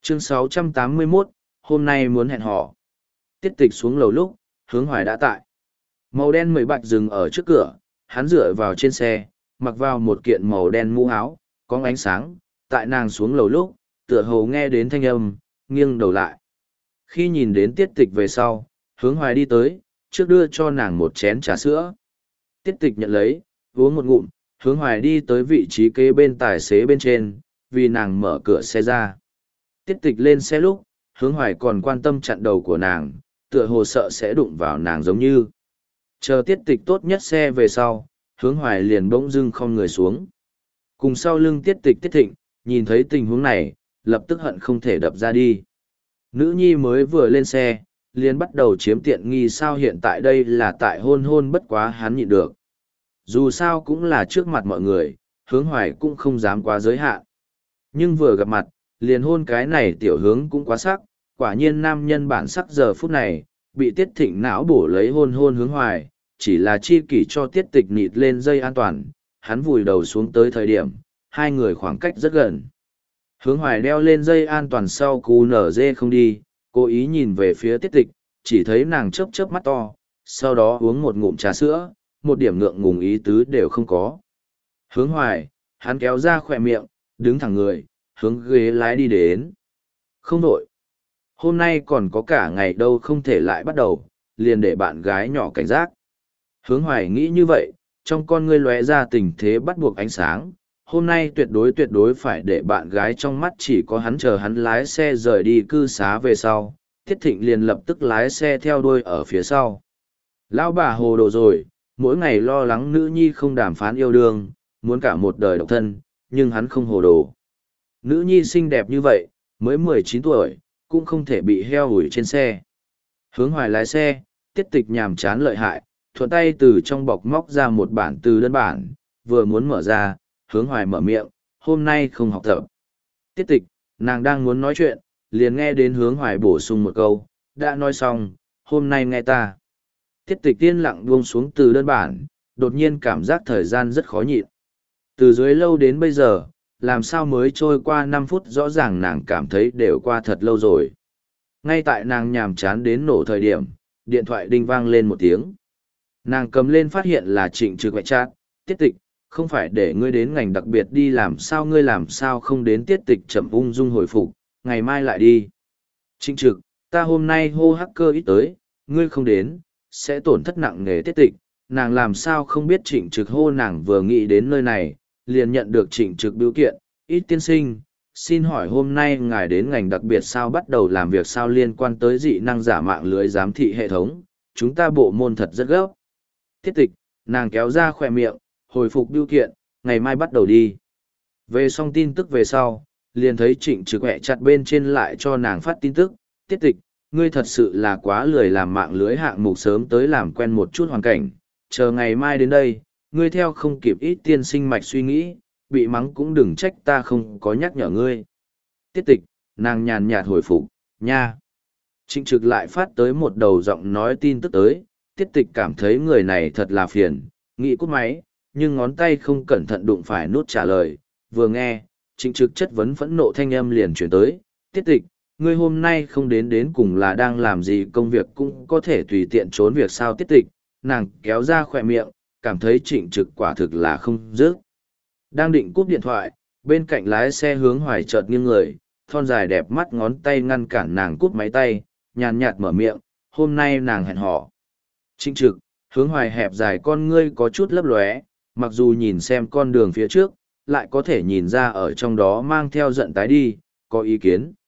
Chương 681, hôm nay muốn hẹn hò. Tiết tịch xuống lầu lúc, Hướng Hoài đã tại. Màu đen mười bạch dừng ở trước cửa, hắn dựa vào trên xe, mặc vào một kiện màu đen mũ áo, có ánh sáng, tại nàng xuống lầu lúc, tựa hồ nghe đến thanh âm, nghiêng đầu lại. Khi nhìn đến tiết tịch về sau, Hướng Hoài đi tới, trước đưa cho nàng một chén trà sữa. Tiết tịch nhận lấy, uống một ngụm, Hướng Hoài đi tới vị trí kế bên tài xế bên trên, vì nàng mở cửa xe ra. Tiết tịch lên xe lúc, Hướng Hoài còn quan tâm chặn đầu của nàng, tựa hồ sợ sẽ đụng vào nàng giống như. Chờ tiết tịch tốt nhất xe về sau, Hướng Hoài liền bỗng dưng không người xuống. Cùng sau lưng tiết tịch Tiết Thịnh, nhìn thấy tình huống này, lập tức hận không thể đập ra đi. Nữ nhi mới vừa lên xe, liền bắt đầu chiếm tiện nghi, sao hiện tại đây là tại hôn bất quá hắn nhịn được. Dù sao cũng là trước mặt mọi người, Hướng Hoài cũng không dám quá giới hạn. Nhưng vừa gặp mặt, liền hôn cái này tiểu hướng cũng quá sắc, quả nhiên nam nhân bản sắc giờ phút này, bị Tiết Thịnh não bổ lấy hôn Hướng Hoài, chỉ là chi kỷ cho tiết tịch nịt lên dây an toàn, hắn vùi đầu xuống tới thời điểm, hai người khoảng cách rất gần. Hướng Hoài đeo lên dây an toàn sau cú nở dê không đi, cố ý nhìn về phía tiết tịch, chỉ thấy nàng chớp chớp mắt to, sau đó uống một ngụm trà sữa, một điểm ngượng ngùng ý tứ đều không có. Hướng Hoài, hắn kéo ra khỏe miệng, đứng thẳng người, hướng ghế lái đi đến. Không đổi. Hôm nay còn có cả ngày đâu, không thể lại bắt đầu, liền để bạn gái nhỏ cảnh giác. Hướng Hoài nghĩ như vậy, trong con ngươi lóe ra tình thế bắt buộc ánh sáng. Hôm nay tuyệt đối phải để bạn gái trong mắt, chỉ có hắn chờ hắn lái xe rời đi cư xá về sau. Tiết Thịnh liền lập tức lái xe theo đuôi ở phía sau. Lão bà hồ đồ rồi, mỗi ngày lo lắng nữ nhi không đàm phán yêu đương, muốn cả một đời độc thân, nhưng hắn không hồ đồ. Nữ nhi xinh đẹp như vậy, mới 19 tuổi, cũng không thể bị heo ủi trên xe. Hướng Hoài lái xe, Tiết Tịch nhàm chán lợi hại, thuận tay từ trong bọc móc ra một bản từ đơn bản, vừa muốn mở ra, Hướng Hoài mở miệng, hôm nay không học tập. Tiết Tịch, nàng đang muốn nói chuyện, liền nghe đến Hướng Hoài bổ sung một câu, đã nói xong, hôm nay nghe ta. Tiết Tịch tiên lặng buông xuống từ đơn bản, đột nhiên cảm giác thời gian rất khó nhịn. Từ dưới lâu đến bây giờ, làm sao mới trôi qua 5 phút, rõ ràng nàng cảm thấy đều qua thật lâu rồi. Ngay tại nàng nhàm chán đến nổ thời điểm, điện thoại đinh vang lên một tiếng. Nàng cầm lên phát hiện là Trịnh Trực gọi chat, Tiết Tịch, không phải để ngươi đến ngành đặc biệt đi làm sao, ngươi làm sao không đến. Tiết Tịch chậm ung dung hồi phục, ngày mai lại đi. Trịnh Trực, ta hôm nay hô hacker ít tới, ngươi không đến, sẽ tổn thất nặng nề. Tiết Tịch, nàng làm sao không biết Trịnh Trực hô nàng vừa nghĩ đến nơi này, liền nhận được Trịnh Trực bưu kiện, ít tiên sinh. Xin hỏi hôm nay ngài đến ngành đặc biệt sao, bắt đầu làm việc sao, liên quan tới dị năng giả mạng lưới giám thị hệ thống, chúng ta bộ môn thật rất gấp. Tiết Tịch, nàng kéo ra khỏe miệng, hồi phục bưu kiện, ngày mai bắt đầu đi. Về xong tin tức về sau, liền thấy Trịnh Trực hẹ chặt bên trên lại cho nàng phát tin tức, Tiết Tịch, ngươi thật sự là quá lười làm mạng lưới hạng mục, sớm tới làm quen một chút hoàn cảnh, chờ ngày mai đến đây, ngươi theo không kịp. Ít tiên sinh mạch suy nghĩ, bị mắng cũng đừng trách ta không có nhắc nhở ngươi. Tiết Tịch, nàng nhàn nhạt hồi phục, nha. Trịnh Trực lại phát tới một đầu giọng nói tin tức tới, Tiết Tịch cảm thấy người này thật là phiền, nghĩ cúp máy, nhưng ngón tay không cẩn thận đụng phải nút trả lời, vừa nghe, Trịnh Trực chất vấn phẫn nộ thanh âm liền chuyển tới, Tiết Tịch, ngươi hôm nay không đến cùng là đang làm gì, công việc cũng có thể tùy tiện trốn việc sao. Tiết Tịch, nàng kéo ra khỏe miệng, cảm thấy Trịnh Trực quả thực là không dứt. Đang định cúp điện thoại, bên cạnh lái xe Hướng Hoài chợt nghiêng người, thon dài đẹp mắt ngón tay ngăn cản nàng cúp máy tay, nhàn nhạt mở miệng, hôm nay nàng hẹn hò. Trịnh Trực, Hướng Hoài hẹp dài con ngươi có chút lấp lóe, mặc dù nhìn xem con đường phía trước, lại có thể nhìn ra ở trong đó mang theo giận tái đi, có ý kiến.